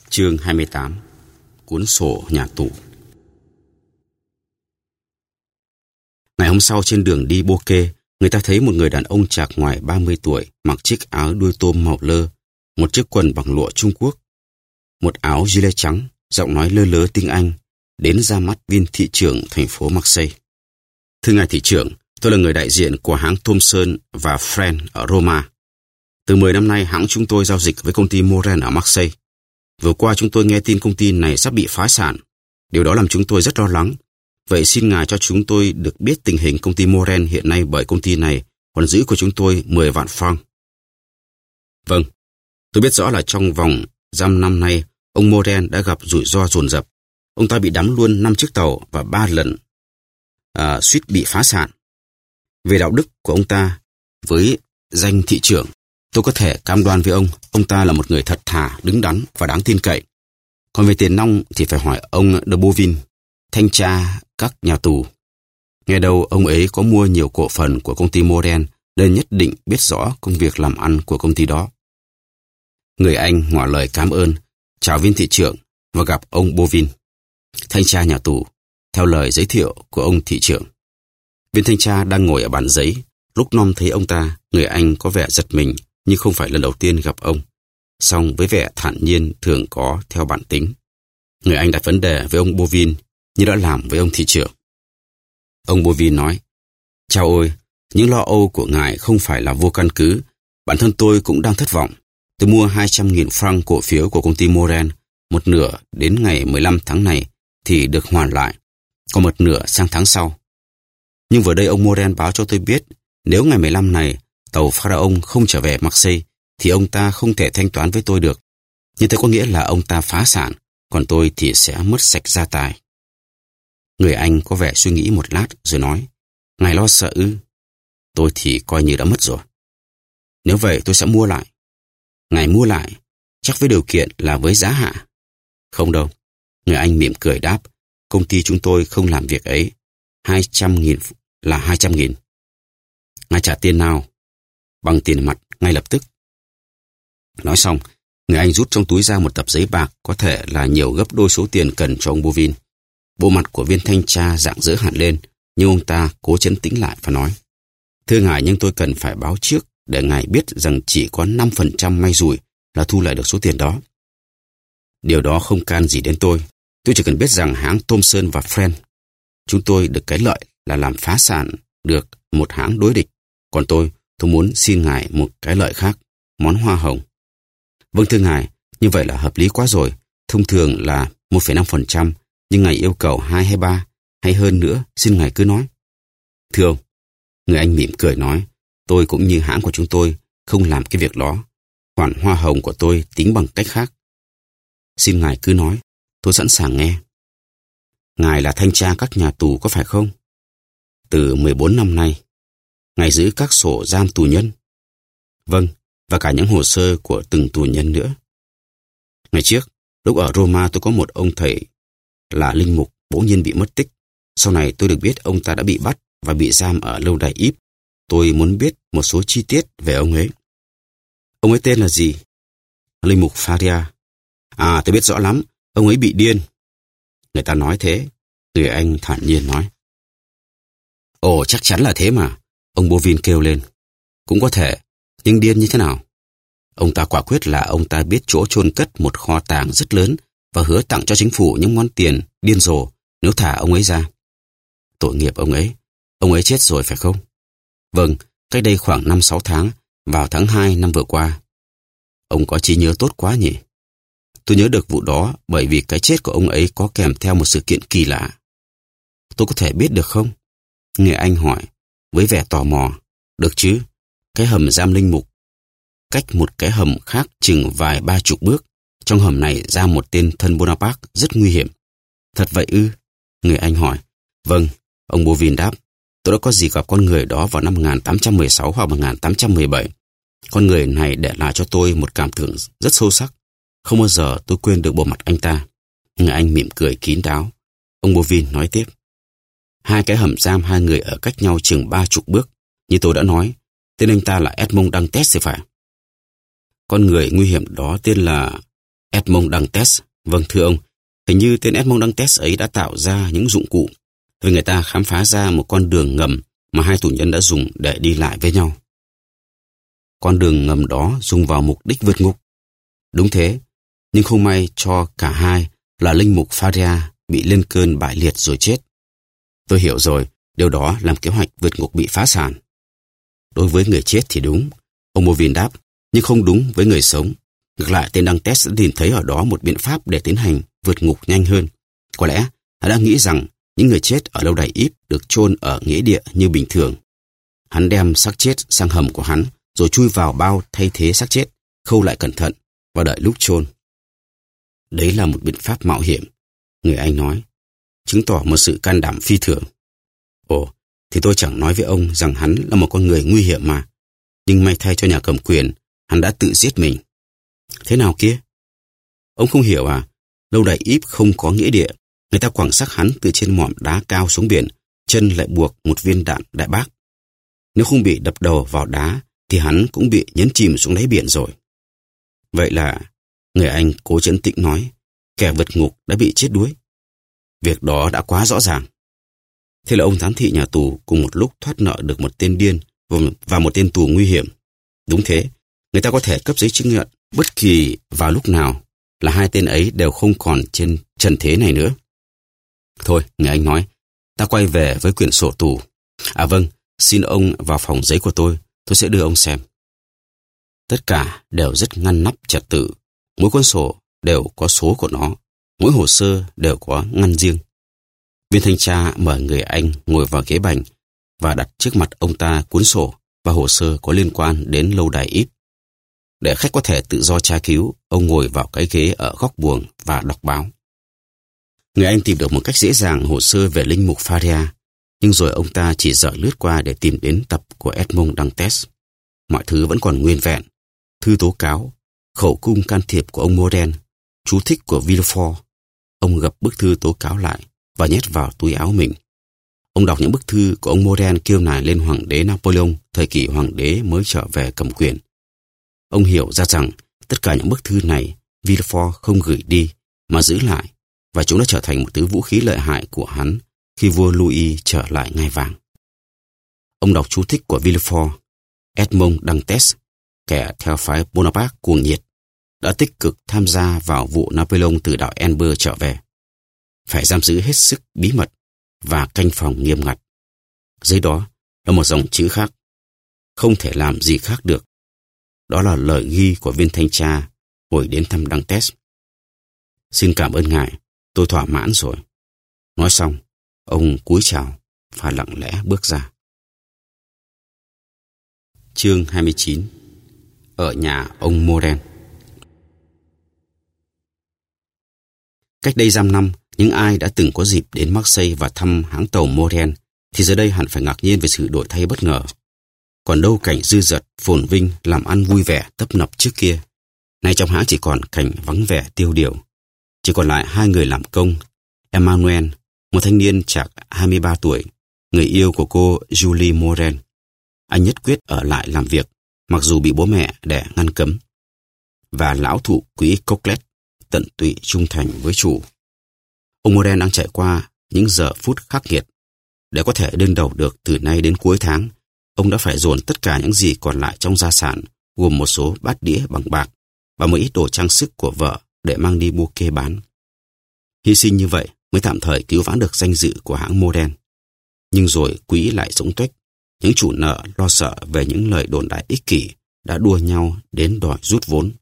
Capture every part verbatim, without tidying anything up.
Chương hai mươi tám. Cuốn sổ nhà tù. Ngày hôm sau trên đường đi Bokeh, người ta thấy một người đàn ông chạc ngoài ba mươi tuổi mặc chiếc áo đuôi tôm màu lơ, một chiếc quần bằng lụa Trung Quốc, một áo gilet trắng, giọng nói lơ lớ tiếng Anh, đến ra mắt viên thị trưởng thành phố Marseille. Thưa ngài thị trưởng, tôi là người đại diện của hãng Thomson và Friend ở Roma. Từ mười năm nay, hãng chúng tôi giao dịch với công ty Moren ở Marseille. Vừa qua chúng tôi nghe tin công ty này sắp bị phá sản. Điều đó làm chúng tôi rất lo lắng. Vậy xin ngài cho chúng tôi được biết tình hình công ty Moren hiện nay, bởi công ty này còn giữ của chúng tôi mười vạn franc. Vâng, tôi biết rõ là trong vòng dăm năm nay, ông Moren đã gặp rủi ro dồn dập. Ông ta bị đắm luôn năm chiếc tàu và ba lần à, suýt bị phá sản. Về đạo đức của ông ta, với danh thị trưởng, tôi có thể cam đoan với ông, ông ta là một người thật thà, đứng đắn và đáng tin cậy. Còn về tiền nong thì phải hỏi ông de Bouvin, thanh tra các nhà tù. Nghe đâu ông ấy có mua nhiều cổ phần của công ty Moren, nên nhất định biết rõ công việc làm ăn của công ty đó. Người Anh ngỏ lời cảm ơn, chào viên thị trưởng và gặp ông Bouvin, thanh tra nhà tù, theo lời giới thiệu của ông thị trưởng. Viên thanh tra đang ngồi ở bàn giấy. Lúc Nom thấy ông ta, người Anh có vẻ giật mình, nhưng không phải lần đầu tiên gặp ông. Song với vẻ thản nhiên thường có theo bản tính, người Anh đặt vấn đề với ông Bouvin như đã làm với ông thị trưởng. Ông Bouvin nói: Chào ôi, những lo âu của ngài không phải là vô căn cứ. Bản thân tôi cũng đang thất vọng. Tôi mua hai trăm nghìn franc cổ phiếu của công ty Moren, một nửa đến ngày mười lăm tháng này thì được hoàn lại, còn một nửa sang tháng sau. Nhưng vừa đây ông Moren báo cho tôi biết, nếu ngày mười lăm này tàu Pharaon không trở về Marseille thì ông ta không thể thanh toán với tôi được. Như thế có nghĩa là ông ta phá sản, còn tôi thì sẽ mất sạch gia tài. Người Anh có vẻ suy nghĩ một lát rồi nói: Ngài lo sợ ư? Tôi thì coi như đã mất rồi. Nếu vậy tôi sẽ mua lại. Ngài mua lại, chắc với điều kiện là với giá hạ. Không đâu. Người Anh mỉm cười đáp: Công ty chúng tôi không làm việc ấy. Hai trăm nghìn là hai trăm nghìn. Ngài trả tiền nào? Bằng tiền mặt ngay lập tức. Nói xong, người Anh rút trong túi ra một tập giấy bạc, có thể là nhiều gấp đôi số tiền cần cho ông Bouvin. Bộ mặt của viên thanh tra rạng rỡ hẳn lên, nhưng ông ta cố trấn tĩnh lại và nói: Thưa ngài, nhưng tôi cần phải báo trước để ngài biết rằng chỉ có năm phần trăm may rủi là thu lại được số tiền đó. Điều đó không can gì đến tôi. Tôi chỉ cần biết rằng hãng Thomson và Friend, chúng tôi được cái lợi là làm phá sản được một hãng đối địch. Còn tôi, tôi muốn xin ngài một cái lợi khác, món hoa hồng. Vâng thưa ngài, như vậy là hợp lý quá rồi. Thông thường là một phẩy năm phần trăm, nhưng ngài yêu cầu hai hay ba, hay hơn nữa, xin ngài cứ nói. Thưa ông, người Anh mỉm cười nói, tôi cũng như hãng của chúng tôi không làm cái việc đó. Khoản hoa hồng của tôi tính bằng cách khác. Xin ngài cứ nói, tôi sẵn sàng nghe. Ngài là thanh tra các nhà tù có phải không? Từ mười bốn năm nay. Ngài giữ các sổ giam tù nhân? Vâng, và cả những hồ sơ của từng tù nhân nữa. Ngày trước, lúc ở Roma tôi có một ông thầy là linh mục bỗng nhiên bị mất tích. Sau này tôi được biết ông ta đã bị bắt và bị giam ở lâu đài Ypres. Tôi muốn biết một số chi tiết về ông ấy. Ông ấy tên là gì? Linh mục Faria. À, tôi biết rõ lắm, ông ấy bị điên. Người ta nói thế. Người Anh thản nhiên nói. Ồ, chắc chắn là thế mà. Ông Bouvin kêu lên. Cũng có thể, nhưng điên như thế nào? Ông ta quả quyết là ông ta biết chỗ chôn cất một kho tàng rất lớn và hứa tặng cho chính phủ những món tiền điên rồ nếu thả ông ấy ra. Tội nghiệp ông ấy. Ông ấy chết rồi phải không? Vâng, cách đây khoảng năm sáu tháng, vào tháng hai năm vừa qua. Ông có trí nhớ tốt quá nhỉ? Tôi nhớ được vụ đó bởi vì cái chết của ông ấy có kèm theo một sự kiện kỳ lạ. Tôi có thể biết được không? Người Anh hỏi, với vẻ tò mò. Được chứ, cái hầm giam linh mục cách một cái hầm khác chừng vài ba chục bước. Trong hầm này ra một tên thân Bonaparte rất nguy hiểm. Thật vậy ư? Người Anh hỏi. Vâng, ông Bouvin đáp. Tôi đã có dịp gặp con người đó vào năm một nghìn tám trăm mười sáu hoặc một nghìn tám trăm mười bảy. Con người này để lại cho tôi một cảm tưởng rất sâu sắc. Không bao giờ tôi quên được bộ mặt anh ta. Người Anh mỉm cười kín đáo. Ông Bouvin nói tiếp. Hai cái hầm giam hai người ở cách nhau chừng ba chục bước. Như tôi đã nói, tên anh ta là Edmond Dantes thì phải. Con người nguy hiểm đó tên là Edmond Dantes. Vâng, thưa ông, hình như tên Edmond Dantes ấy đã tạo ra những dụng cụ vì người ta khám phá ra một con đường ngầm mà hai tù nhân đã dùng để đi lại với nhau. Con đường ngầm đó dùng vào mục đích vượt ngục. Đúng thế, nhưng không may cho cả hai là linh mục Faria bị lên cơn bại liệt rồi chết. Tôi hiểu rồi, điều đó làm kế hoạch vượt ngục bị phá sản. Đối với người chết thì đúng, ông Movin đáp, nhưng không đúng với người sống. Ngược lại, tên Dantes đã tìm thấy ở đó một biện pháp để tiến hành vượt ngục nhanh hơn. Có lẽ, hắn đã nghĩ rằng những người chết ở lâu đài Ypres được chôn ở nghĩa địa như bình thường. Hắn đem xác chết sang hầm của hắn, rồi chui vào bao thay thế xác chết, khâu lại cẩn thận và đợi lúc chôn. Đấy là một biện pháp mạo hiểm, người Anh nói, chứng tỏ một sự can đảm phi thường. Ồ, thì tôi chẳng nói với ông rằng hắn là một con người nguy hiểm mà. Nhưng may thay cho nhà cầm quyền, hắn đã tự giết mình. Thế nào kia? Ông không hiểu à? Lâu đài Ypres không có nghĩa địa. Người ta quẳng xác hắn từ trên mỏm đá cao xuống biển, chân lại buộc một viên đạn đại bác. Nếu không bị đập đầu vào đá, thì hắn cũng bị nhấn chìm xuống đáy biển rồi. Vậy là, người Anh cố trấn tĩnh nói, kẻ vượt ngục đã bị chết đuối. Việc đó đã quá rõ ràng. Thế là ông giám thị nhà tù cùng một lúc thoát nợ được một tên điên và một tên tù nguy hiểm. Đúng thế, người ta có thể cấp giấy chứng nhận bất kỳ vào lúc nào là hai tên ấy đều không còn trên trần thế này nữa. Thôi, người Anh nói, ta quay về với quyển sổ tù. À vâng, xin ông vào phòng giấy của tôi, tôi sẽ đưa ông xem. Tất cả đều rất ngăn nắp trật tự, mỗi cuốn sổ đều có số của nó, mỗi hồ sơ đều có ngăn riêng. Viên thanh tra mời người Anh ngồi vào ghế bành và đặt trước mặt ông ta cuốn sổ và hồ sơ có liên quan đến lâu đài Ypres. Để khách có thể tự do tra cứu, ông ngồi vào cái ghế ở góc buồng và đọc báo. Người Anh tìm được một cách dễ dàng hồ sơ về linh mục Faria, nhưng rồi ông ta chỉ dở lướt qua để tìm đến tập của Edmond Dantes. Mọi thứ vẫn còn nguyên vẹn. Thư tố cáo, khẩu cung can thiệp của ông Moren, chú thích của Villefort. Ông gập bức thư tố cáo lại và nhét vào túi áo mình. Ông đọc những bức thư của ông Moren kêu nài lên hoàng đế Napoleon thời kỳ hoàng đế mới trở về cầm quyền. Ông hiểu ra rằng tất cả những bức thư này Villefort không gửi đi mà giữ lại, và chúng đã trở thành một thứ vũ khí lợi hại của hắn khi vua Louis trở lại ngai vàng. Ông đọc chú thích của Villefort. Edmond Dantes, kẻ theo phái Bonaparte cuồng nhiệt, đã tích cực tham gia vào vụ Napoleon từ đảo Elbe trở về. Phải giam giữ hết sức bí mật và canh phòng nghiêm ngặt. Dưới đó là một dòng chữ khác. Không thể làm gì khác được. Đó là lời ghi của viên thanh tra hồi đến thăm Dantes. Xin cảm ơn ngài, tôi thỏa mãn rồi. Nói xong, ông cúi chào và lặng lẽ bước ra. Chương hai mươi chín. Ở nhà ông Moren. Cách đây dăm năm, những ai đã từng có dịp đến Marseille và thăm hãng tàu Moren thì giờ đây hẳn phải ngạc nhiên về sự đổi thay bất ngờ. Còn đâu cảnh dư dật, phồn vinh, làm ăn vui vẻ, tấp nập trước kia. Nay trong hãng chỉ còn cảnh vắng vẻ tiêu điều. Chỉ còn lại hai người làm công, Emmanuel, một thanh niên chạc hai mươi ba tuổi, người yêu của cô Julie Moren. Anh nhất quyết ở lại làm việc, mặc dù bị bố mẹ đẻ ngăn cấm. Và lão thụ quỹ Coquelet, tận tụy trung thành với chủ. Ông Moren đang trải qua những giờ phút khắc nghiệt. Để có thể đương đầu được từ nay đến cuối tháng, ông đã phải dồn tất cả những gì còn lại trong gia sản, gồm một số bát đĩa bằng bạc và một ít đồ trang sức của vợ để mang đi mua kê bán. Hy sinh như vậy mới tạm thời cứu vãn được danh dự của hãng Moren. Nhưng rồi quỹ lại rỗng tuếch. Những chủ nợ lo sợ về những lời đồn đại ích kỷ đã đua nhau đến đòi rút vốn.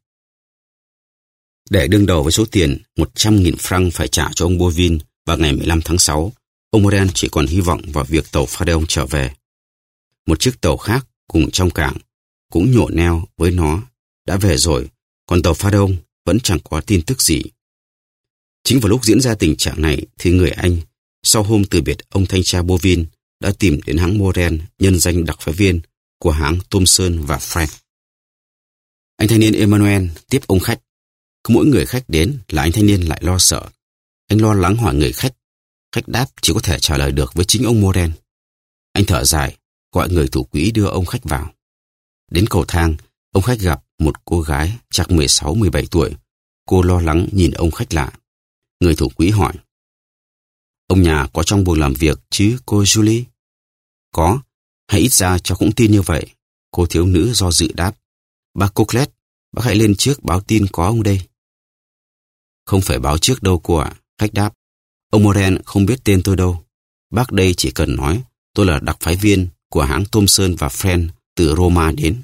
Để đương đầu với số tiền một trăm nghìn franc phải trả cho ông Bovin vào ngày mười lăm tháng sáu, ông Moren chỉ còn hy vọng vào việc tàu Pharaon trở về. Một chiếc tàu khác cùng trong cảng cũng nhổ neo với nó đã về rồi, còn tàu Pharaon vẫn chẳng có tin tức gì. Chính vào lúc diễn ra tình trạng này thì người Anh, sau hôm từ biệt ông thanh tra Bovin, đã tìm đến hãng Moren nhân danh đặc phái viên của hãng Thomson và Frank. Anh thanh niên Emmanuel tiếp ông khách. Cứ mỗi người khách đến là anh thanh niên lại lo sợ. Anh lo lắng hỏi người khách. Khách đáp chỉ có thể trả lời được với chính ông Moren. Anh thở dài, gọi người thủ quỹ đưa ông khách vào. Đến cầu thang, ông khách gặp một cô gái chắc mười sáu mười bảy tuổi. Cô lo lắng nhìn ông khách lạ. Người thủ quỹ hỏi. Ông nhà có trong buồng làm việc chứ cô Julie? Có, hay ít ra cháu cũng tin như vậy. Cô thiếu nữ do dự đáp. Bác Coquelet, bác hãy lên trước báo tin có ông đây. Không phải báo trước đâu cô ạ, khách đáp. Ông Moren không biết tên tôi đâu. Bác đây chỉ cần nói tôi là đặc phái viên của hãng Thomson và Friend từ Roma đến.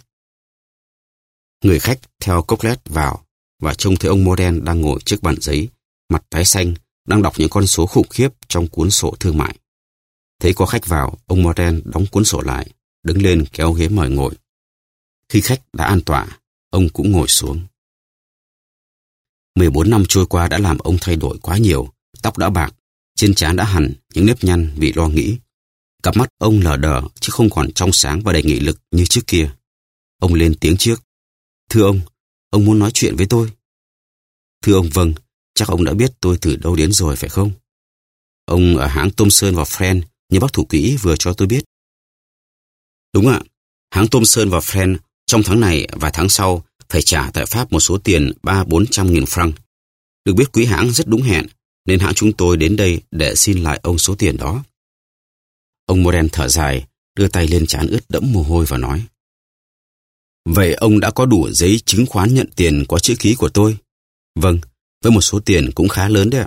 Người khách theo Coquelet vào và trông thấy ông Moren đang ngồi trước bàn giấy, mặt tái xanh, đang đọc những con số khủng khiếp trong cuốn sổ thương mại. Thấy có khách vào, ông Moren đóng cuốn sổ lại, đứng lên kéo ghế mời ngồi. Khi khách đã an tọa, ông cũng ngồi xuống. mười bốn năm trôi qua đã làm ông thay đổi quá nhiều, tóc đã bạc, trên trán đã hằn những nếp nhăn vì lo nghĩ. Cặp mắt ông lờ đờ chứ không còn trong sáng và đầy nghị lực như trước kia. Ông lên tiếng trước. Thưa ông, ông muốn nói chuyện với tôi. Thưa ông, vâng, chắc ông đã biết tôi từ đâu đến rồi phải không? Ông ở hãng Thomson và Friend như bác thủ quỹ vừa cho tôi biết. Đúng ạ, hãng Thomson và Friend trong tháng này và tháng sau phải trả tại Pháp một số tiền ba bốn trăm nghìn franc. Được biết quý hãng rất đúng hẹn, nên hãng chúng tôi đến đây để xin lại ông số tiền đó. Ông Moren thở dài, đưa tay lên trán ướt đẫm mồ hôi và nói. Vậy ông đã có đủ giấy chứng khoán nhận tiền có chữ ký của tôi? Vâng, với một số tiền cũng khá lớn đấy ạ.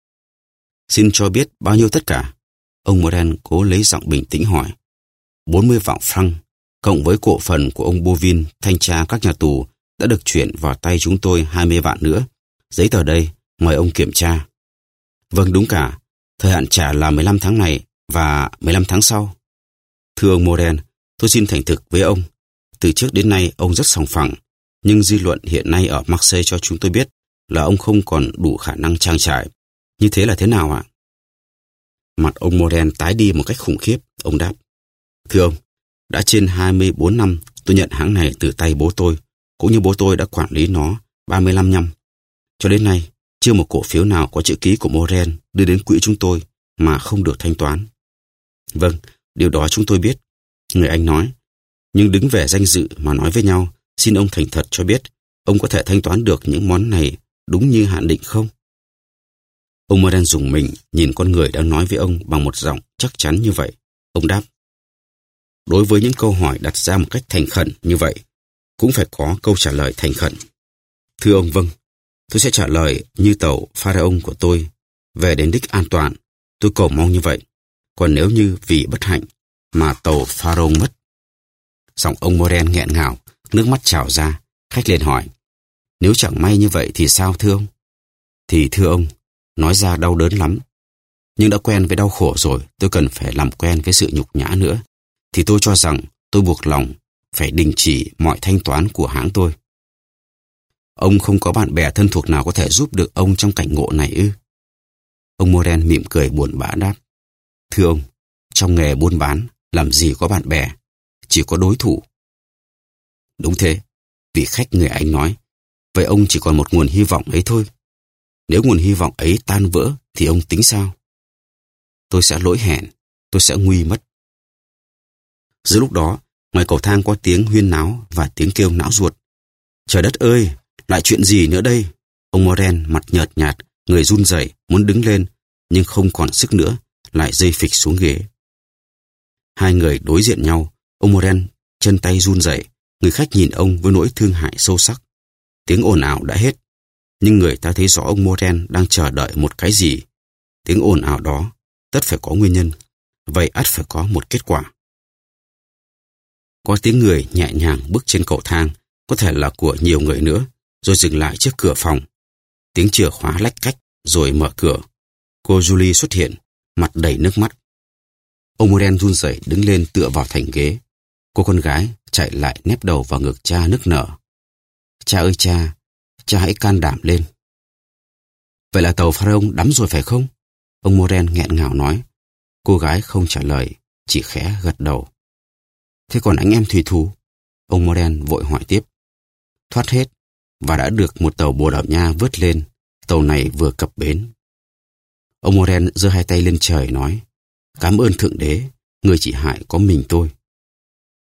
Xin cho biết bao nhiêu tất cả? Ông Moren cố lấy giọng bình tĩnh hỏi. bốn mươi vạn franc, cộng với cổ phần của ông Bovin, thanh tra các nhà tù, đã được chuyển vào tay chúng tôi hai mươi vạn nữa. Giấy tờ đây, mời ông kiểm tra. Vâng, đúng cả. Thời hạn trả là mười lăm tháng này và mười lăm tháng sau. Thưa ông Moren, tôi xin thành thực với ông. Từ trước đến nay ông rất sòng phẳng, nhưng dư luận hiện nay ở Marseille cho chúng tôi biết là ông không còn đủ khả năng trang trải. Như thế là thế nào ạ? Mặt ông Moren tái đi một cách khủng khiếp. Ông đáp. Thưa ông, đã trên hai mươi bốn năm tôi nhận hãng này từ tay bố tôi, cũng như bố tôi đã quản lý nó ba mươi lăm năm. Cho đến nay, chưa một cổ phiếu nào có chữ ký của Moren đưa đến quỹ chúng tôi mà không được thanh toán. Vâng, điều đó chúng tôi biết, người anh nói. Nhưng đứng về danh dự mà nói với nhau, xin ông thành thật cho biết, ông có thể thanh toán được những món này đúng như hạn định không? Ông Moren rùng mình nhìn con người đang nói với ông bằng một giọng chắc chắn như vậy. Ông đáp. Đối với những câu hỏi đặt ra một cách thành khẩn như vậy, cũng phải có câu trả lời thành khẩn. Thưa ông, vâng, tôi sẽ trả lời như tàu Pharaon của tôi, về đến đích an toàn, tôi cầu mong như vậy. Còn nếu như vì bất hạnh mà tàu Pharaon mất. Giọng ông Moren nghẹn ngào, nước mắt trào ra, khách liền hỏi. Nếu chẳng may như vậy thì sao thưa ông? Thì thưa ông, nói ra đau đớn lắm. Nhưng đã quen với đau khổ rồi, tôi cần phải làm quen với sự nhục nhã nữa. Thì tôi cho rằng tôi buộc lòng phải đình chỉ mọi thanh toán của hãng tôi. Ông không có bạn bè thân thuộc nào có thể giúp được ông trong cảnh ngộ này ư? Ông Moren mỉm cười buồn bã đáp. Thưa ông, trong nghề buôn bán, làm gì có bạn bè, chỉ có đối thủ. Đúng thế, vị khách người Anh nói, vậy ông chỉ còn một nguồn hy vọng ấy thôi. Nếu nguồn hy vọng ấy tan vỡ, thì ông tính sao? Tôi sẽ lỗi hẹn, tôi sẽ nguy mất. Giữa lúc đó, ngoài cầu thang có tiếng huyên náo và tiếng kêu não ruột. Trời đất ơi, lại chuyện gì nữa đây? Ông Moren mặt nhợt nhạt, người run rẩy muốn đứng lên, nhưng không còn sức nữa, lại rơi phịch xuống ghế. Hai người đối diện nhau, ông Moren chân tay run rẩy, người khách nhìn ông với nỗi thương hại sâu sắc. Tiếng ồn ào đã hết, nhưng người ta thấy rõ ông Moren đang chờ đợi một cái gì. Tiếng ồn ào đó tất phải có nguyên nhân, vậy ắt phải có một kết quả. Có tiếng người nhẹ nhàng bước trên cầu thang, có thể là của nhiều người nữa, rồi dừng lại trước cửa phòng. Tiếng chìa khóa lách cách, rồi mở cửa. Cô Julie xuất hiện, mặt đầy nước mắt. Ông Moren run rẩy đứng lên tựa vào thành ghế. Cô con gái chạy lại nép đầu vào ngực cha nức nở. Cha ơi cha, cha hãy can đảm lên. Vậy là tàu Pharaon đắm rồi phải không? Ông Moren nghẹn ngào nói. Cô gái không trả lời, chỉ khẽ gật đầu. Thế còn anh em thủy thủ? Ông Moren vội hỏi tiếp. Thoát hết, và đã được một tàu Bồ Đào Nha vớt lên. Tàu này vừa cập bến. Ông Moren giơ hai tay lên trời nói. Cảm ơn Thượng Đế, người chỉ hại có mình tôi.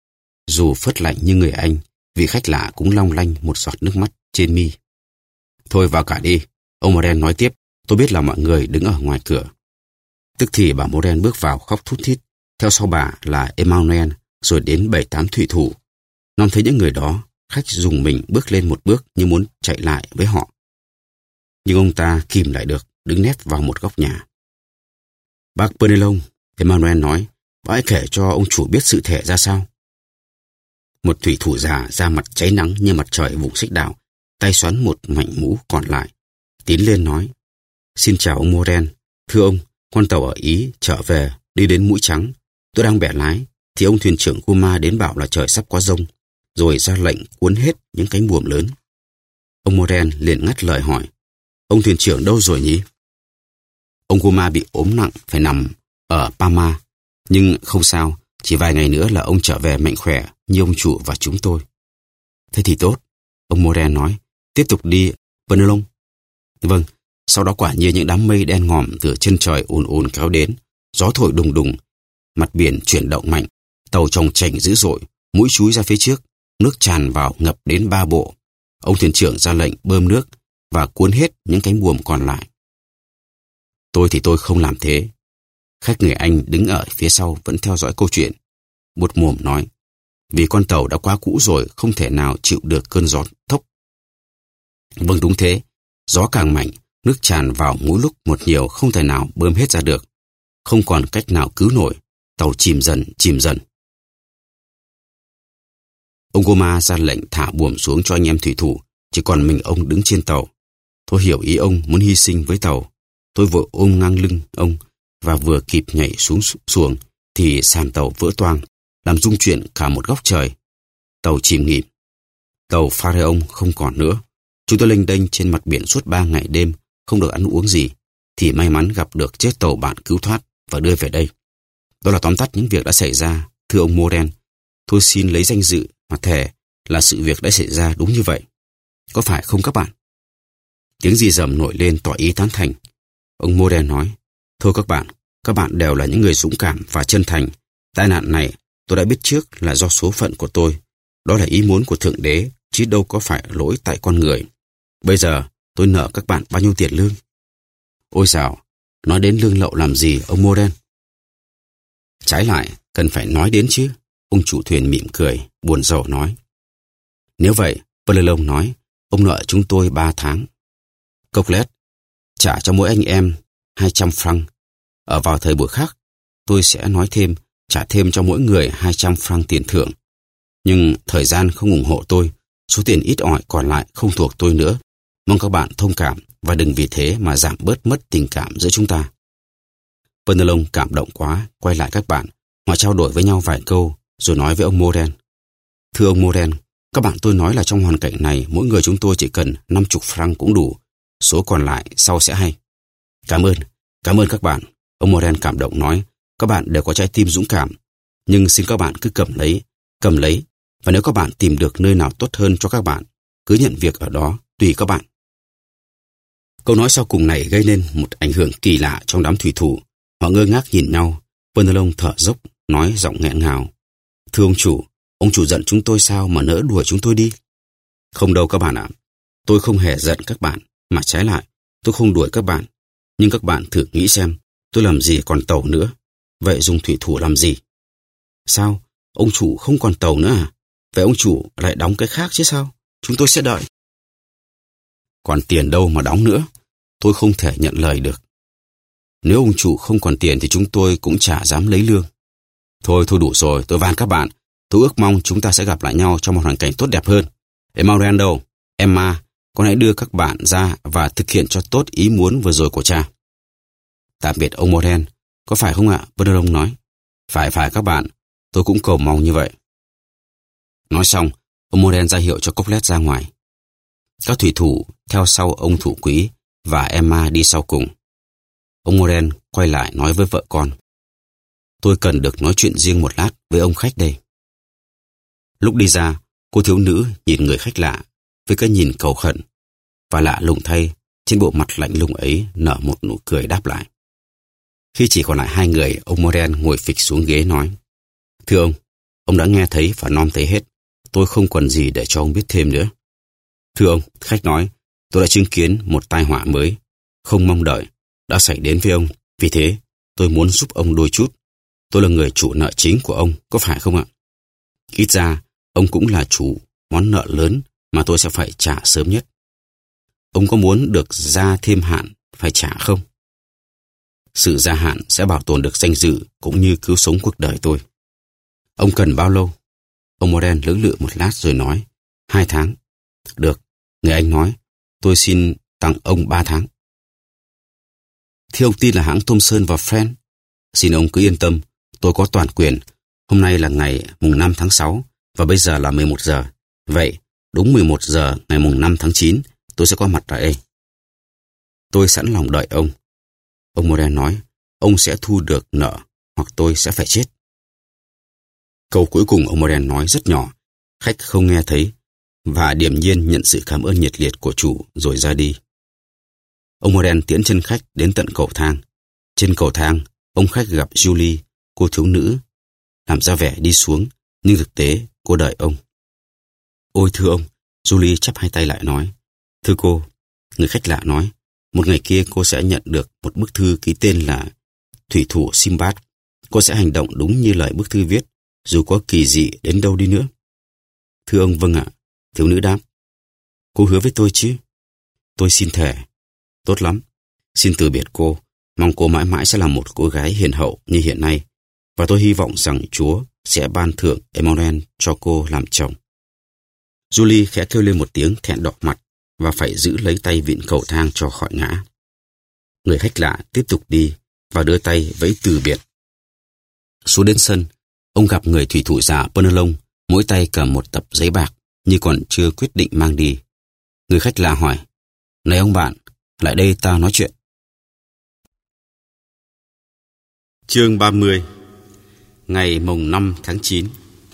Dù phớt lạnh như người Anh, vị khách lạ cũng long lanh một giọt nước mắt trên mi. Thôi vào cả đi, ông Moren nói tiếp, tôi biết là mọi người đứng ở ngoài cửa. Tức thì bà Moren bước vào khóc thút thít, theo sau bà là Emmanuel, rồi đến bảy tám thủy thủ. Nom thấy những người đó, khách dùng mình bước lên một bước như muốn chạy lại với họ. Nhưng ông ta kìm lại được, đứng nép vào một góc nhà. Bác Penelon, Emmanuel nói, bác hãy kể cho ông chủ biết sự thể ra sao. Một thủy thủ già da mặt cháy nắng như mặt trời vùng xích đạo, tay xoắn một mảnh mũ còn lại, tiến lên nói, xin chào ông Moren, thưa ông, con tàu ở Ý trở về đi đến Mũi Trắng. Tôi đang bẻ lái thì ông thuyền trưởng Kuma đến bảo là trời sắp có giông, rồi ra lệnh cuốn hết những cánh buồm lớn. Ông Moren liền ngắt lời hỏi, ông thuyền trưởng đâu rồi nhỉ? Ông Kuma bị ốm nặng phải nằm ở Parma, nhưng không sao, chỉ vài ngày nữa là ông trở về mạnh khỏe như ông chủ và chúng tôi. Thế thì tốt, ông Moren nói, tiếp tục đi, Penelon. Vâng, sau đó quả nhiên những đám mây đen ngòm từ chân trời ùn ùn kéo đến, gió thổi đùng đùng, mặt biển chuyển động mạnh, tàu chồng chành dữ dội, mũi chúi ra phía trước, nước tràn vào ngập đến ba bộ. Ông thuyền trưởng ra lệnh bơm nước và cuốn hết những cánh buồm còn lại. Tôi thì tôi không làm thế. Khách người Anh đứng ở phía sau vẫn theo dõi câu chuyện. Buột mồm nói, vì con tàu đã quá cũ rồi, không thể nào chịu được cơn gió thốc. Vâng đúng thế, gió càng mạnh, nước tràn vào mỗi lúc một nhiều, không thể nào bơm hết ra được. Không còn cách nào cứu nổi, tàu chìm dần, chìm dần. Ông Goma ra lệnh thả buồm xuống cho anh em thủy thủ, chỉ còn mình ông đứng trên tàu. Tôi hiểu ý ông muốn hy sinh với tàu. Tôi vội ôm ngang lưng ông và vừa kịp nhảy xuống xuồng thì sàn tàu vỡ toang, làm rung chuyển cả một góc trời. Tàu chìm nghỉm. Tàu Pharaon không còn nữa. Chúng tôi lênh đênh trên mặt biển suốt ba ngày đêm, không được ăn uống gì, thì may mắn gặp được chiếc tàu bạn cứu thoát và đưa về đây. Đó là tóm tắt những việc đã xảy ra, thưa ông Moren. Tôi xin lấy danh dự mà thề là sự việc đã xảy ra đúng như vậy. Có phải không các bạn? Tiếng rì rầm nổi lên tỏ ý tán thành. Ông Moren nói, thôi các bạn, các bạn đều là những người dũng cảm và chân thành. Tai nạn này tôi đã biết trước là do số phận của tôi. Đó là ý muốn của Thượng Đế, chứ đâu có phải lỗi tại con người. Bây giờ tôi nợ các bạn bao nhiêu tiền lương? Ôi dào, nói đến lương lậu làm gì ông Moren? Trái lại, cần phải nói đến chứ. Ông chủ thuyền mỉm cười, buồn rầu nói. Nếu vậy, Penelon nói, ông nợ chúng tôi ba tháng. Coquelet, trả cho mỗi anh em hai trăm franc. Ở vào thời buổi khác, tôi sẽ nói thêm, trả thêm cho mỗi người hai trăm franc tiền thưởng. Nhưng thời gian không ủng hộ tôi, số tiền ít ỏi còn lại không thuộc tôi nữa. Mong các bạn thông cảm và đừng vì thế mà giảm bớt mất tình cảm giữa chúng ta. Penelon cảm động quá, quay lại các bạn. Họ trao đổi với nhau vài câu, rồi nói với ông Moren. Thưa ông Moren, các bạn tôi nói là trong hoàn cảnh này, mỗi người chúng tôi chỉ cần năm mươi franc cũng đủ. Số còn lại sau sẽ hay. Cảm ơn, cảm ơn các bạn. Ông Moren cảm động nói, các bạn đều có trái tim dũng cảm. Nhưng xin các bạn cứ cầm lấy, cầm lấy. Và nếu các bạn tìm được nơi nào tốt hơn cho các bạn, cứ nhận việc ở đó, tùy các bạn. Câu nói sau cùng này gây nên một ảnh hưởng kỳ lạ trong đám thủy thủ. Họ ngơ ngác nhìn nhau. Penelon thở dốc, nói giọng nghẹn ngào. Thưa ông chủ, ông chủ giận chúng tôi sao mà nỡ đuổi chúng tôi đi? Không đâu các bạn ạ. Tôi không hề giận các bạn, mà trái lại, tôi không đuổi các bạn. Nhưng các bạn thử nghĩ xem, tôi làm gì còn tàu nữa? Vậy dùng thủy thủ làm gì? Sao? Ông chủ không còn tàu nữa à? Vậy ông chủ lại đóng cái khác chứ sao? Chúng tôi sẽ đợi. Còn tiền đâu mà đóng nữa? Tôi không thể nhận lời được. Nếu ông chủ không còn tiền thì chúng tôi cũng chả dám lấy lương. Thôi, thôi đủ rồi, tôi van các bạn. Tôi ước mong chúng ta sẽ gặp lại nhau trong một hoàn cảnh tốt đẹp hơn. Emmanuel đâu? Emma, con hãy đưa các bạn ra và thực hiện cho tốt ý muốn vừa rồi của cha. Tạm biệt ông Moren, có phải không ạ? Penelon nói. Phải phải các bạn, tôi cũng cầu mong như vậy. Nói xong, ông Moren ra hiệu cho Coquelet ra ngoài. Các thủy thủ theo sau ông thủ quỹ và Emma đi sau cùng. Ông Moren quay lại nói với vợ con. Tôi cần được nói chuyện riêng một lát với ông khách đây. Lúc đi ra, cô thiếu nữ nhìn người khách lạ với cái nhìn cầu khẩn. Và lạ lùng thay, trên bộ mặt lạnh lùng ấy nở một nụ cười đáp lại. Khi chỉ còn lại hai người, ông Moren ngồi phịch xuống ghế nói. Thưa ông, ông đã nghe thấy và nom thấy hết. Tôi không còn gì để cho ông biết thêm nữa. Thưa ông, khách nói, Tôi đã chứng kiến một tai họa mới, không mong đợi, đã xảy đến với ông. Vì thế, tôi muốn giúp ông đôi chút. Tôi là người chủ nợ chính của ông, có phải không ạ? Ít ra, ông cũng là chủ món nợ lớn mà tôi sẽ phải trả sớm nhất. Ông có muốn được gia thêm hạn phải trả không? Sự gia hạn sẽ bảo tồn được danh dự cũng như cứu sống cuộc đời tôi. Ông cần bao lâu? Ông Moren lưỡng lự một lát rồi nói, hai tháng. Được, người Anh nói, tôi xin tặng ông ba tháng. Thì ông tin là hãng Thomson và Friend. Xin ông cứ yên tâm, tôi có toàn quyền. Hôm nay là ngày mùng năm tháng sáu và bây giờ là mười một giờ. Vậy, đúng mười một giờ ngày mùng năm tháng chín, tôi sẽ có mặt tại đây. Tôi sẵn lòng đợi ông. Ông Moren nói, ông sẽ thu được nợ hoặc tôi sẽ phải chết. Câu cuối cùng ông Moren nói rất nhỏ, khách không nghe thấy, và điềm nhiên nhận sự cảm ơn nhiệt liệt của chủ rồi ra đi. Ông Moren tiễn chân khách đến tận cầu thang. Trên cầu thang, ông khách gặp Julie, cô thiếu nữ, làm ra vẻ đi xuống, nhưng thực tế cô đợi ông. Ôi thưa ông, Julie chắp hai tay lại nói. Thưa cô, người khách lạ nói, một ngày kia cô sẽ nhận được một bức thư ký tên là Thủy thủ Simbad. Cô sẽ hành động đúng như lời bức thư viết, dù có kỳ dị đến đâu đi nữa. Thưa ông, vâng ạ, thiếu nữ đáp. Cô hứa với tôi chứ? Tôi xin thề. Tốt lắm, xin từ biệt cô. Mong cô mãi mãi sẽ là một cô gái hiền hậu như hiện nay. Và tôi hy vọng rằng Chúa sẽ ban thưởng Emmanuel cho cô làm chồng. Julie khẽ kêu lên một tiếng thẹn đỏ mặt và phải giữ lấy tay vịn cầu thang cho khỏi ngã. Người khách lạ tiếp tục đi và đưa tay vẫy từ biệt. Xuống đến sân, ông gặp người thủy thủ già Penelon, mỗi tay cầm một tập giấy bạc như còn chưa quyết định mang đi. Người khách lạ hỏi, này ông bạn, lại đây ta nói chuyện. Chương ba mươi. Ngày mùng năm tháng chín.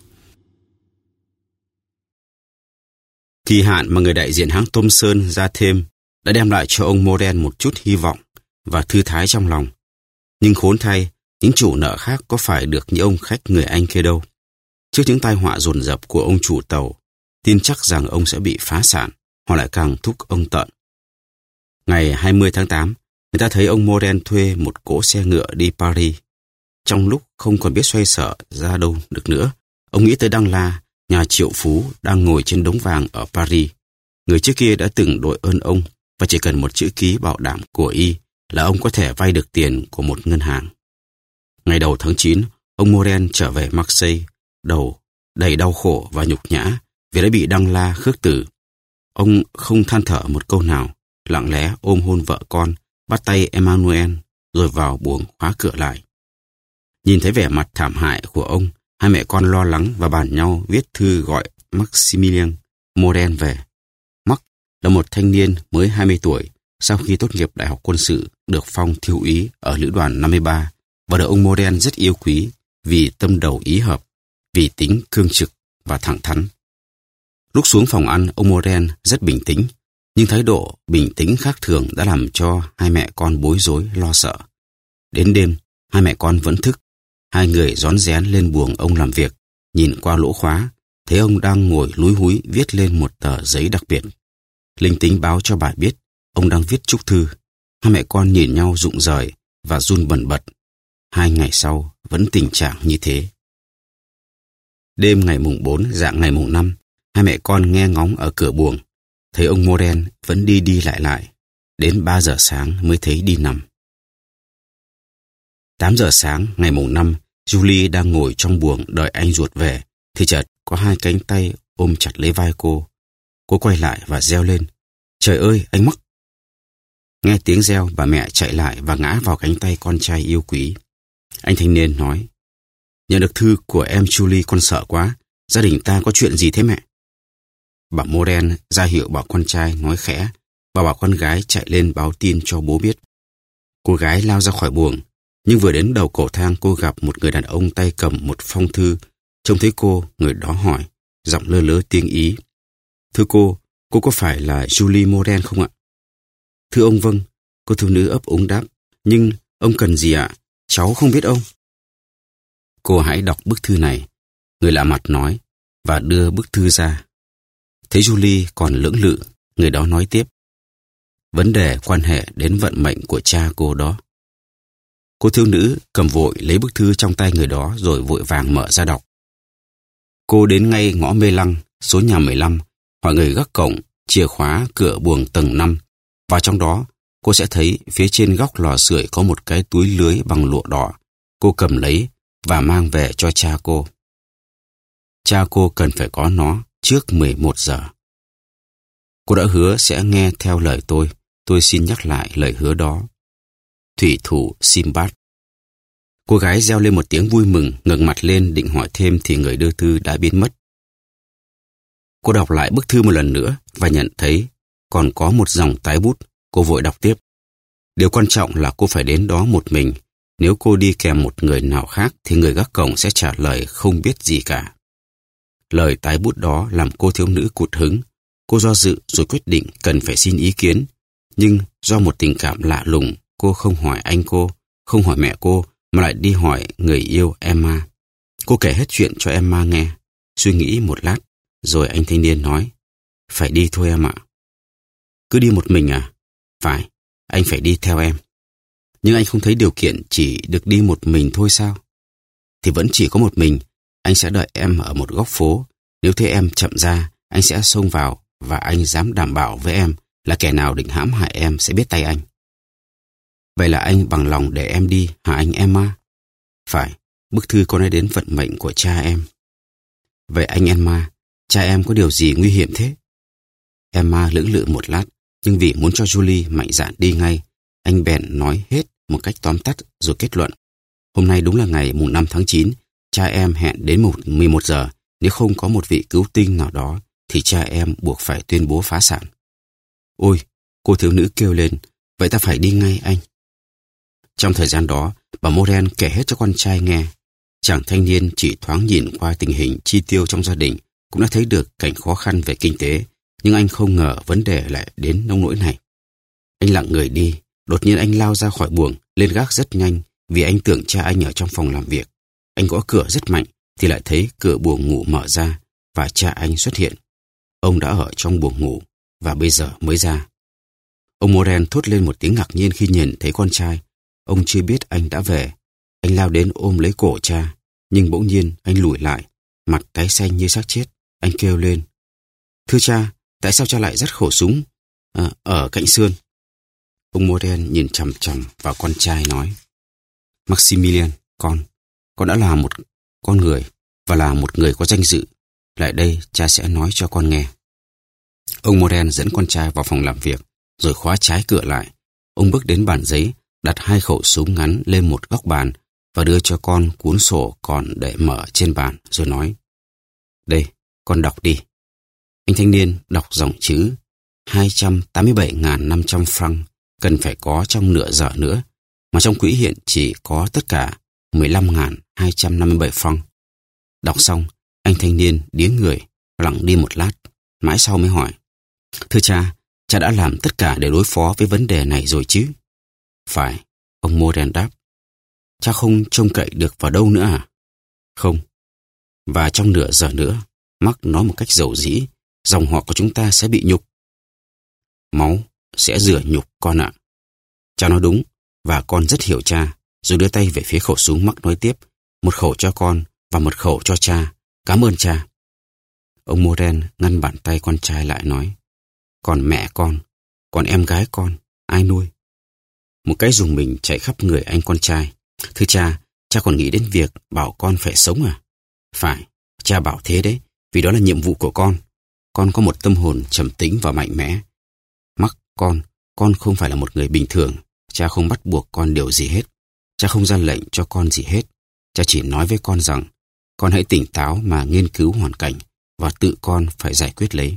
Kỳ hạn mà người đại diện hãng Thomson ra thêm đã đem lại cho ông Moren một chút hy vọng và thư thái trong lòng. Nhưng khốn thay, những chủ nợ khác có phải được như ông khách người Anh kia đâu. Trước những tai họa dồn dập của ông chủ tàu, tin chắc rằng ông sẽ bị phá sản, họ lại càng thúc ông tận. Ngày hai mươi tháng tám, người ta thấy ông Moren thuê một cỗ xe ngựa đi Paris. Trong lúc không còn biết xoay sở ra đâu được nữa, ông nghĩ tới Đăng La, nhà triệu phú đang ngồi trên đống vàng ở Paris. Người trước kia đã từng đội ơn ông và chỉ cần một chữ ký bảo đảm của y là ông có thể vay được tiền của một ngân hàng. Ngày đầu tháng chín, ông Moren trở về Marseille, đầu đầy đau khổ và nhục nhã vì đã bị Đăng La khước từ. Ông không than thở một câu nào, lặng lẽ ôm hôn vợ con, bắt tay Emmanuel rồi vào buồng khóa cửa lại. Nhìn thấy vẻ mặt thảm hại của ông, hai mẹ con lo lắng và bàn nhau viết thư gọi Maximilien Moren về. Max là một thanh niên mới hai mươi tuổi, sau khi tốt nghiệp đại học quân sự được phong thiếu úy ở lữ đoàn năm mươi ba và được ông Moren rất yêu quý vì tâm đầu ý hợp, vì tính cương trực và thẳng thắn. Lúc xuống phòng ăn, ông Moren rất bình tĩnh, nhưng thái độ bình tĩnh khác thường đã làm cho hai mẹ con bối rối lo sợ. Đến đêm, hai mẹ con vẫn thức. Hai người rón rén lên buồng ông làm việc, nhìn qua lỗ khóa, thấy ông đang ngồi lúi húi viết lên một tờ giấy đặc biệt. Linh tính báo cho bà biết ông đang viết chúc thư. Hai mẹ con nhìn nhau rụng rời và run bần bật. Hai ngày sau vẫn tình trạng như thế. Đêm ngày mùng bốn, dạng ngày mùng năm, hai mẹ con nghe ngóng ở cửa buồng, thấy ông Moren vẫn đi đi lại lại. Đến ba giờ sáng mới thấy đi nằm. Tám giờ sáng ngày mùng năm, Julie đang ngồi trong buồng đợi anh ruột về, thì chợt có hai cánh tay ôm chặt lấy vai cô. Cô quay lại và reo lên, trời ơi, anh Max! Nghe tiếng reo, bà mẹ chạy lại và ngã vào cánh tay con trai yêu quý. Anh thanh niên nói, nhận được thư của em Julie, con sợ quá, gia đình ta có chuyện gì thế mẹ? Bà Moren ra hiệu bảo con trai nói khẽ và bảo con gái chạy lên báo tin cho bố biết. Cô gái lao ra khỏi buồng, nhưng vừa đến đầu cầu thang cô gặp một người đàn ông tay cầm một phong thư. Trông thấy cô, người đó hỏi, giọng lơ lớ tiếng Ý. Thưa cô, cô có phải là Julie Moren không ạ? Thưa ông, vâng, cô thiếu nữ ấp úng đáp. Nhưng ông cần gì ạ? Cháu không biết ông. Cô hãy đọc bức thư này, người lạ mặt nói, và đưa bức thư ra. Thấy Julie còn lưỡng lự, người đó nói tiếp. vấn đề quan hệ đến vận mệnh của cha cô đó. Cô thiếu nữ cầm vội lấy bức thư trong tay người đó rồi vội vàng mở ra đọc. Cô đến ngay ngõ Mê Lăng, số nhà mười lăm, hỏi người gác cổng, chìa khóa cửa buồng tầng năm. Và trong đó, cô sẽ thấy phía trên góc lò sưởi có một cái túi lưới bằng lụa đỏ. Cô cầm lấy và mang về cho cha cô. Cha cô cần phải có nó trước mười một giờ. Cô đã hứa sẽ nghe theo lời tôi. Tôi xin nhắc lại lời hứa đó. Thủy thủ Simbad. Cô gái reo lên một tiếng vui mừng, ngẩng mặt lên định hỏi thêm thì người đưa thư đã biến mất. Cô đọc lại bức thư một lần nữa và nhận thấy còn có một dòng tái bút. Cô vội đọc tiếp. Điều quan trọng là cô phải đến đó một mình. Nếu cô đi kèm một người nào khác thì người gác cổng sẽ trả lời không biết gì cả. Lời tái bút đó làm cô thiếu nữ cụt hứng. Cô do dự rồi quyết định cần phải xin ý kiến. Nhưng do một tình cảm lạ lùng, cô không hỏi anh cô, không hỏi mẹ cô, mà lại đi hỏi người yêu Emma. Cô kể hết chuyện cho Emma nghe. Suy nghĩ một lát, rồi anh thanh niên nói, phải đi thôi em ạ. Cứ đi một mình à? Phải, anh phải đi theo em. Nhưng anh không thấy điều kiện chỉ được đi một mình thôi sao? Thì vẫn chỉ có một mình, anh sẽ đợi em ở một góc phố. Nếu thấy em chậm ra, anh sẽ xông vào và anh dám đảm bảo với em là kẻ nào định hãm hại em sẽ biết tay anh. Vậy là anh bằng lòng để em đi hả anh Emma? Phải, bức thư có nói đến vận mệnh của cha em. Vậy anh Emma, cha em có điều gì nguy hiểm thế? Emma lưỡng lự một lát, nhưng vì muốn cho Julie mạnh dạn đi ngay, anh bèn nói hết một cách tóm tắt rồi kết luận. Hôm nay đúng là ngày mùng năm tháng chín, cha em hẹn đến mười một giờ. Nếu không có một vị cứu tinh nào đó, thì cha em buộc phải tuyên bố phá sản. Ôi, cô thiếu nữ kêu lên, vậy ta phải đi ngay anh. Trong thời gian đó, bà Moren kể hết cho con trai nghe. Chàng thanh niên chỉ thoáng nhìn qua tình hình chi tiêu trong gia đình, cũng đã thấy được cảnh khó khăn về kinh tế, nhưng anh không ngờ vấn đề lại đến nông nỗi này. Anh lặng người đi, đột nhiên anh lao ra khỏi buồng, lên gác rất nhanh, vì anh tưởng cha anh ở trong phòng làm việc. Anh gõ cửa rất mạnh, thì lại thấy cửa buồng ngủ mở ra, và cha anh xuất hiện. Ông đã ở trong buồng ngủ, và bây giờ mới ra. Ông Moren thốt lên một tiếng ngạc nhiên khi nhìn thấy con trai. Ông chưa biết anh đã về. Anh lao đến ôm lấy cổ cha, nhưng bỗng nhiên anh lùi lại, mặt tái xanh như xác chết. Anh kêu lên, thưa cha, tại sao cha lại dắt khẩu súng à, ở cạnh sườn? Ông Moren nhìn chằm chằm vào con trai nói, Maximilian, con, con đã là một con người và là một người có danh dự. Lại đây, cha sẽ nói cho con nghe. Ông Moren dẫn con trai vào phòng làm việc, rồi khóa trái cửa lại. Ông bước đến bàn giấy, đặt hai khẩu súng ngắn lên một góc bàn và đưa cho con cuốn sổ còn để mở trên bàn, rồi nói, đây, con đọc đi. Anh thanh niên đọc dòng chữ hai trăm tám mươi bảy nghìn năm trăm franc cần phải có trong nửa giờ nữa, mà trong quỹ hiện chỉ có tất cả mười lăm nghìn hai trăm năm mươi bảy franc. Đọc xong, anh thanh niên điếng người, lặng đi một lát, mãi sau mới hỏi, thưa cha, cha đã làm tất cả để đối phó với vấn đề này rồi chứ? Phải, ông Moren đáp. Cha không trông cậy được vào đâu nữa à? Không. Và trong nửa giờ nữa, Mark nói một cách dầu dĩ, dòng họ của chúng ta sẽ bị nhục. Máu sẽ rửa nhục con ạ. Cha nói đúng, và con rất hiểu cha. Rồi đưa tay về phía khẩu súng. Mark nói tiếp, một khẩu cho con và một khẩu cho cha. Cảm ơn cha. Ông Moren ngăn bàn tay con trai lại nói, còn mẹ con, còn em gái con, ai nuôi? Một cái rùng mình chạy khắp người anh con trai. Thưa cha, cha còn nghĩ đến việc bảo con phải sống à? Phải, cha bảo thế đấy, vì đó là nhiệm vụ của con. Con có một tâm hồn trầm tĩnh và mạnh mẽ. Mắc con, con không phải là một người bình thường. Cha không bắt buộc con điều gì hết. Cha không ra lệnh cho con gì hết. Cha chỉ nói với con rằng, con hãy tỉnh táo mà nghiên cứu hoàn cảnh, và tự con phải giải quyết lấy.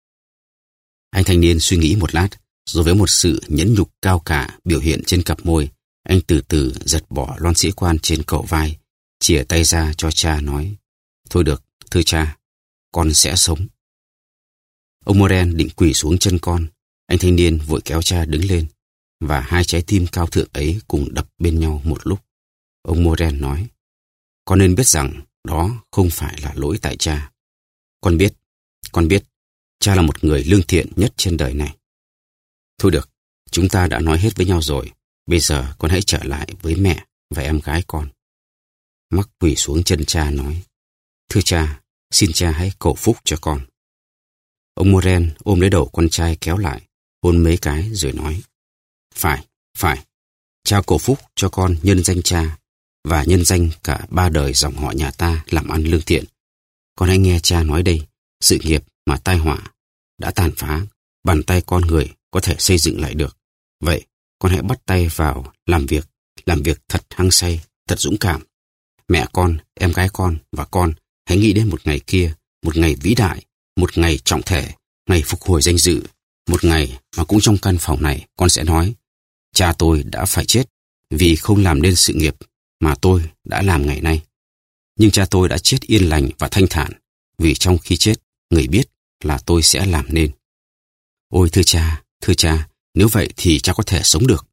Anh thanh niên suy nghĩ một lát, rồi với một sự nhẫn nhục cao cả biểu hiện trên cặp môi, anh từ từ giật bỏ lon sĩ quan trên cậu vai, chìa tay ra cho cha nói, thôi được, thưa cha, con sẽ sống. Ông Moren định quỳ xuống chân con, anh thanh niên vội kéo cha đứng lên, và hai trái tim cao thượng ấy cùng đập bên nhau một lúc. Ông Moren nói, con nên biết rằng đó không phải là lỗi tại cha. Con biết, con biết, cha là một người lương thiện nhất trên đời này. Thôi được, Chúng ta đã nói hết với nhau rồi. Bây giờ con hãy trở lại với mẹ và em gái con. Mắc quỳ xuống chân cha nói, thưa cha, xin cha hãy cầu phúc cho con. Ông Morel ôm lấy đầu con trai kéo lại, hôn mấy cái rồi nói, phải, phải, cha cầu phúc cho con nhân danh cha và nhân danh cả ba đời dòng họ nhà ta làm ăn lương thiện. Con hãy nghe cha nói đây, sự nghiệp mà tai họa đã tàn phá, bàn tay con người có thể xây dựng lại được. Vậy, con hãy bắt tay vào làm việc, làm việc thật hăng say, thật dũng cảm. Mẹ con, em gái con và con hãy nghĩ đến một ngày kia, một ngày vĩ đại, một ngày trọng thể, ngày phục hồi danh dự, một ngày mà cũng trong căn phòng này con sẽ nói, cha tôi đã phải chết vì không làm nên sự nghiệp mà tôi đã làm ngày nay. Nhưng cha tôi đã chết yên lành và thanh thản, vì trong khi chết, người biết là tôi sẽ làm nên. Ôi thưa cha, thưa cha, nếu vậy thì cha có thể sống được.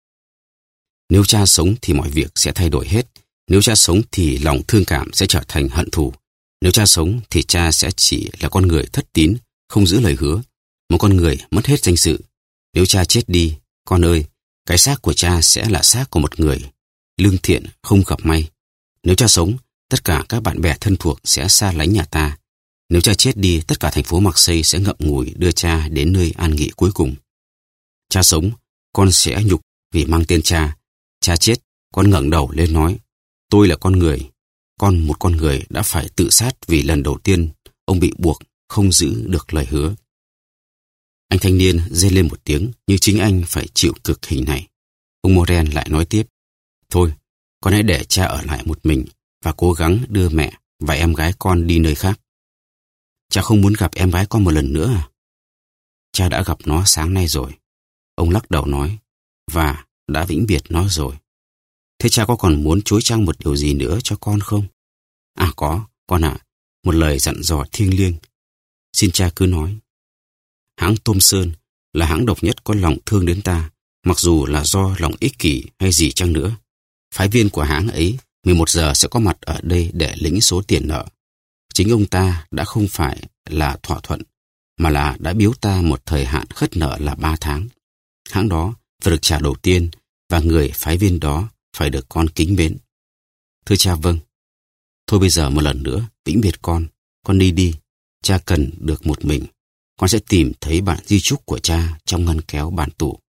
Nếu cha sống thì mọi việc sẽ thay đổi hết. Nếu cha sống thì lòng thương cảm sẽ trở thành hận thù. Nếu cha sống thì cha sẽ chỉ là con người thất tín, không giữ lời hứa, một con người mất hết danh dự. Nếu cha chết đi, con ơi, cái xác của cha sẽ là xác của một người lương thiện không gặp may. Nếu cha sống, tất cả các bạn bè thân thuộc sẽ xa lánh nhà ta. Nếu cha chết đi, tất cả thành phố Marseille sẽ ngậm ngùi đưa cha đến nơi an nghỉ cuối cùng. Cha sống, con sẽ nhục vì mang tên cha. Cha chết, con ngẩng đầu lên nói, tôi là con người. Con một con người đã phải tự sát vì lần đầu tiên ông bị buộc không giữ được lời hứa. Anh thanh niên rên lên một tiếng như chính anh phải chịu cực hình này. Ông Morel lại nói tiếp, thôi, con hãy để cha ở lại một mình và cố gắng đưa mẹ và em gái con đi nơi khác. Cha không muốn gặp em gái con một lần nữa à? Cha đã gặp nó sáng nay rồi. Ông lắc đầu nói, và đã vĩnh biệt nó rồi. Thế cha có còn muốn chối chăng một điều gì nữa cho con không? À có, con ạ, à, một lời dặn dò thiêng liêng. Xin cha cứ nói. Hãng Thomson là hãng độc nhất có lòng thương đến ta, mặc dù là do lòng ích kỷ hay gì chăng nữa. Phái viên của hãng ấy mười một giờ sẽ có mặt ở đây để lĩnh số tiền nợ. Chính ông ta đã không phải là thỏa thuận, mà là đã biếu ta một thời hạn khất nợ là ba tháng. Hãng đó phải được trả đầu tiên và người phái viên đó phải được con kính mến. Thưa cha, vâng. Thôi bây giờ một lần nữa, vĩnh biệt con, con đi đi. Cha cần được một mình. Con sẽ tìm thấy bản di chúc của cha trong ngăn kéo bàn tủ.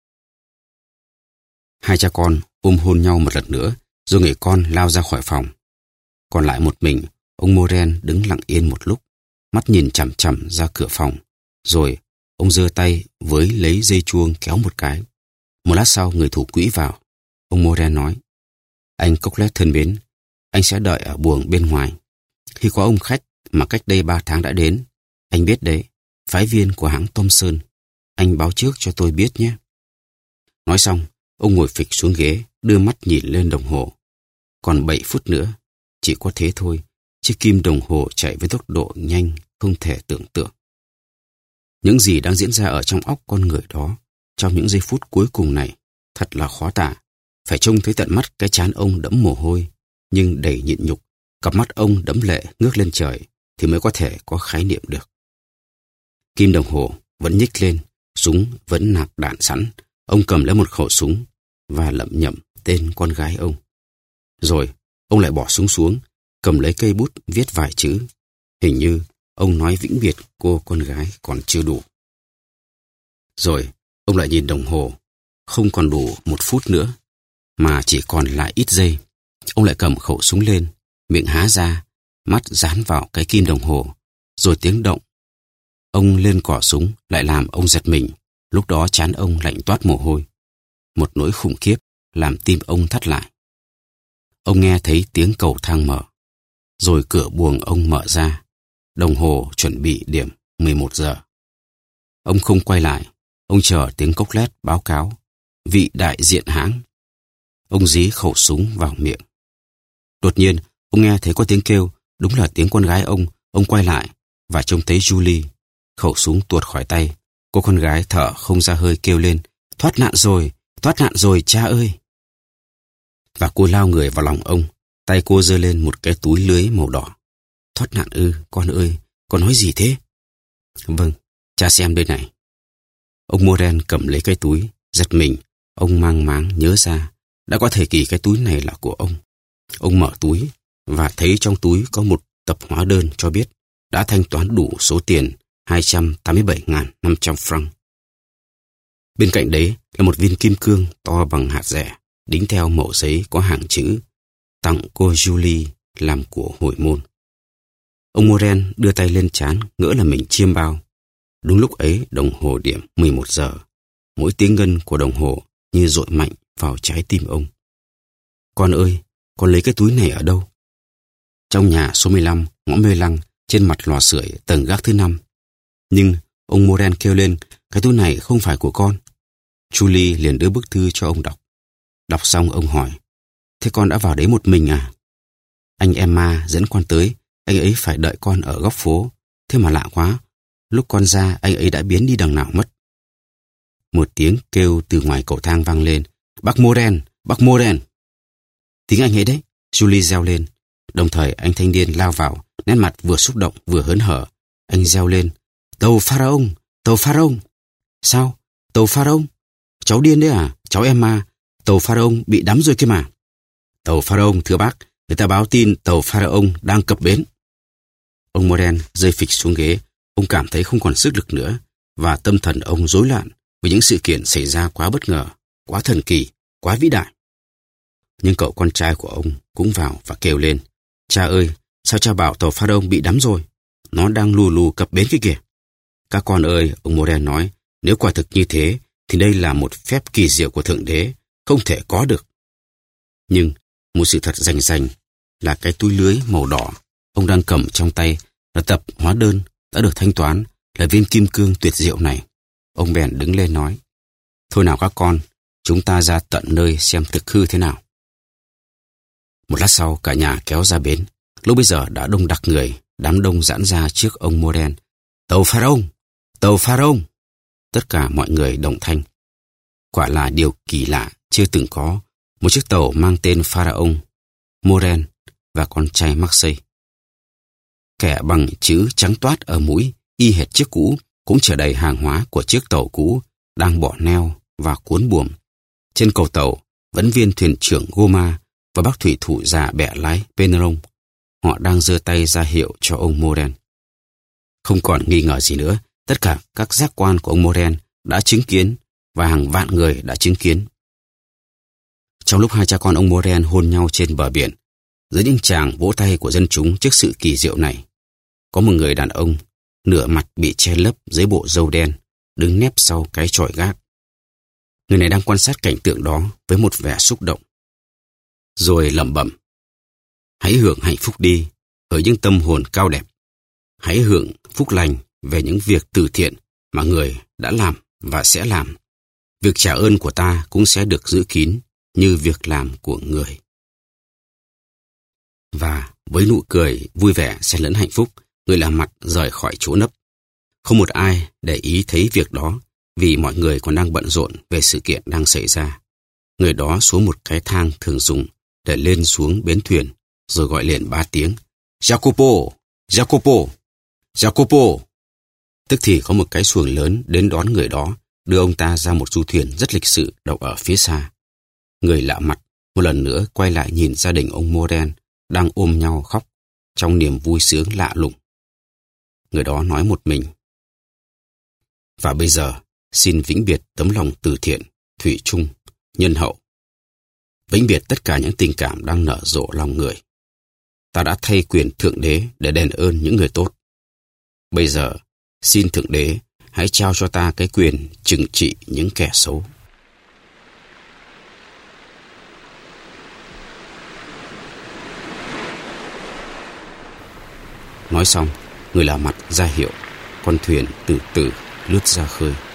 Hai cha con ôm hôn nhau một lần nữa, rồi người con lao ra khỏi phòng. Còn lại một mình, ông Morel đứng lặng yên một lúc, mắt nhìn chằm chằm ra cửa phòng. Rồi ông giơ tay với lấy dây chuông kéo một cái. Một lát sau người thủ quỹ vào. Ông Morel nói, anh Coquelet thân mến, anh sẽ đợi ở buồng bên ngoài. Khi có ông khách mà cách đây ba tháng đã đến, anh biết đấy, phái viên của hãng Thomson, anh báo trước cho tôi biết nhé. Nói xong, ông ngồi phịch xuống ghế, đưa mắt nhìn lên đồng hồ. Còn bảy phút nữa, chỉ có thế thôi, chiếc kim đồng hồ chạy với tốc độ nhanh, không thể tưởng tượng. Những gì đang diễn ra ở trong óc con người đó, trong những giây phút cuối cùng này, thật là khó tả. Phải trông thấy tận mắt cái trán ông đẫm mồ hôi, nhưng đầy nhịn nhục, cặp mắt ông đẫm lệ ngước lên trời, thì mới có thể có khái niệm được. Kim đồng hồ vẫn nhích lên, súng vẫn nạp đạn sẵn. Ông cầm lấy một khẩu súng và lẩm nhẩm tên con gái ông. Rồi ông lại bỏ súng xuống, cầm lấy cây bút viết vài chữ. Hình như ông nói vĩnh biệt cô con gái còn chưa đủ. Rồi ông lại nhìn đồng hồ, không còn đủ một phút nữa, mà chỉ còn lại ít giây. Ông lại cầm khẩu súng lên, miệng há ra, mắt dán vào cái kim đồng hồ, rồi tiếng động. Ông lên cò súng lại làm ông giật mình. Lúc đó trán ông lạnh toát mồ hôi. Một nỗi khủng khiếp làm tim ông thắt lại. Ông nghe thấy tiếng cầu thang mở. Rồi cửa buồng ông mở ra. Đồng hồ chuẩn bị điểm mười một giờ. Ông không quay lại. Ông chờ tiếng Coquelet báo cáo. Vị đại diện hãng. Ông dí khẩu súng vào miệng. Đột nhiên, ông nghe thấy có tiếng kêu. Đúng là tiếng con gái ông. Ông quay lại và trông thấy Julie. Khẩu súng tuột khỏi tay. Cô con gái thở không ra hơi kêu lên. Thoát nạn rồi, thoát nạn rồi cha ơi. Và cô lao người vào lòng ông. Tay cô giơ lên một cái túi lưới màu đỏ. Thoát nạn ư, con ơi, con nói gì thế? Vâng, cha xem đây này. Ông Morel cầm lấy cái túi, Giật mình, ông mang máng nhớ ra, đã có thời kỳ cái túi này là của ông. Ông mở túi và thấy trong túi có một tập hóa đơn cho biết đã thanh toán đủ số tiền hai trăm tám mươi bảy nghìn năm trăm franc. Bên cạnh đấy là một viên kim cương to bằng hạt dẻ, đính theo mẩu giấy có hàng chữ tặng cô Julie làm của hội môn. Ông Morel đưa tay lên trán, ngỡ là mình chiêm bao. Đúng lúc ấy đồng hồ điểm mười một giờ. Mỗi tiếng ngân của đồng hồ như dội mạnh vào trái tim ông. Con ơi, con lấy cái túi này ở đâu? Trong nhà số mười lăm, ngõ Mê Lăng, trên mặt lò sưởi tầng gác thứ năm. Nhưng ông Morel kêu lên, cái túi này không phải của con. Julie liền đưa bức thư cho ông đọc. Đọc xong ông hỏi, thế con đã vào đấy một mình à? Anh Emma dẫn con tới, anh ấy phải đợi con ở góc phố. Thế mà lạ quá, lúc con ra anh ấy đã biến đi đằng nào mất. Một tiếng kêu từ ngoài cầu thang vang lên, bác Morel, bác Morel. Tiếng anh ấy đấy, Julie reo lên. Đồng thời anh thanh niên lao vào, nét mặt vừa xúc động vừa hớn hở. Anh reo lên, tàu Pharaon, tàu Pharaon. Sao? Tàu Pharaon? Cháu điên đấy à? Cháu Emma, tàu Pharaon bị đắm rồi kia mà. Tàu Pharaon, thưa bác, người ta báo tin tàu Pharaon đang cập bến. Ông Morel rơi phịch xuống ghế, ông cảm thấy không còn sức lực nữa, và tâm thần ông rối loạn với những sự kiện xảy ra quá bất ngờ, quá thần kỳ, quá vĩ đại. Nhưng cậu con trai của ông cũng vào và kêu lên, cha ơi, sao cha bảo tàu Pharaon bị đắm rồi? Nó đang lù lù cập bến kia kìa. Các con ơi, ông Morel nói, nếu quả thực như thế, thì đây là một phép kỳ diệu của Thượng Đế, không thể có được. Nhưng một sự thật rành rành là cái túi lưới màu đỏ ông đang cầm trong tay là tập hóa đơn đã được thanh toán, là viên kim cương tuyệt diệu này. Ông bèn đứng lên nói, thôi nào các con, chúng ta ra tận nơi xem thực hư thế nào. Một lát sau cả nhà kéo ra bến. Lúc bây giờ đã đông đặc người, đám đông giãn ra trước ông Morel. Tàu Pharaon, tàu Pharaon. Tất cả mọi người đồng thanh. Quả là điều kỳ lạ chưa từng có, một chiếc tàu mang tên Pharaon, Morel và con trai Marseille. Kẻ bằng chữ trắng toát ở mũi, y hệt chiếc cũ, cũng chở đầy hàng hóa của chiếc tàu cũ đang bỏ neo và cuốn buồm. Trên cầu tàu, vẫn viên thuyền trưởng Goma và bác thủy thủ già bẹ lái Penelon. Họ đang giơ tay ra hiệu cho ông Morel. Không còn nghi ngờ gì nữa, tất cả các giác quan của ông Morel đã chứng kiến và hàng vạn người đã chứng kiến. Trong lúc hai cha con ông Morel hôn nhau trên bờ biển, dưới những tràng vỗ tay của dân chúng trước sự kỳ diệu này, có một người đàn ông, nửa mặt bị che lấp dưới bộ râu đen, đứng nép sau cái chòi gác. Người này đang quan sát cảnh tượng đó với một vẻ xúc động. Rồi lẩm bẩm, hãy hưởng hạnh phúc đi, ở những tâm hồn cao đẹp. Hãy hưởng phúc lành về những việc từ thiện mà người đã làm và sẽ làm. Việc trả ơn của ta cũng sẽ được giữ kín như việc làm của người. Và với nụ cười vui vẻ xen lẫn hạnh phúc, người làm mặt rời khỏi chỗ nấp. Không một ai để ý thấy việc đó, vì mọi người còn đang bận rộn về sự kiện đang xảy ra. Người đó xuống một cái thang thường dùng để lên xuống bến thuyền, rồi gọi liền ba tiếng, Jacopo, Jacopo, Jacopo. Tức thì có một cái xuồng lớn đến đón người đó, đưa ông ta ra một du thuyền rất lịch sự đậu ở phía xa. Người lạ mặt một lần nữa quay lại nhìn gia đình ông Morel đang ôm nhau khóc trong niềm vui sướng lạ lùng. Người đó nói một mình, và bây giờ xin vĩnh biệt tấm lòng từ thiện, thủy chung, nhân hậu. Vĩnh biệt tất cả những tình cảm đang nở rộ lòng người. Ta đã thay quyền Thượng Đế để đền ơn những người tốt. Bây giờ xin Thượng Đế hãy trao cho ta cái quyền trừng trị những kẻ xấu. Nói xong, người lạ mặt ra hiệu, con thuyền từ từ lướt ra khơi.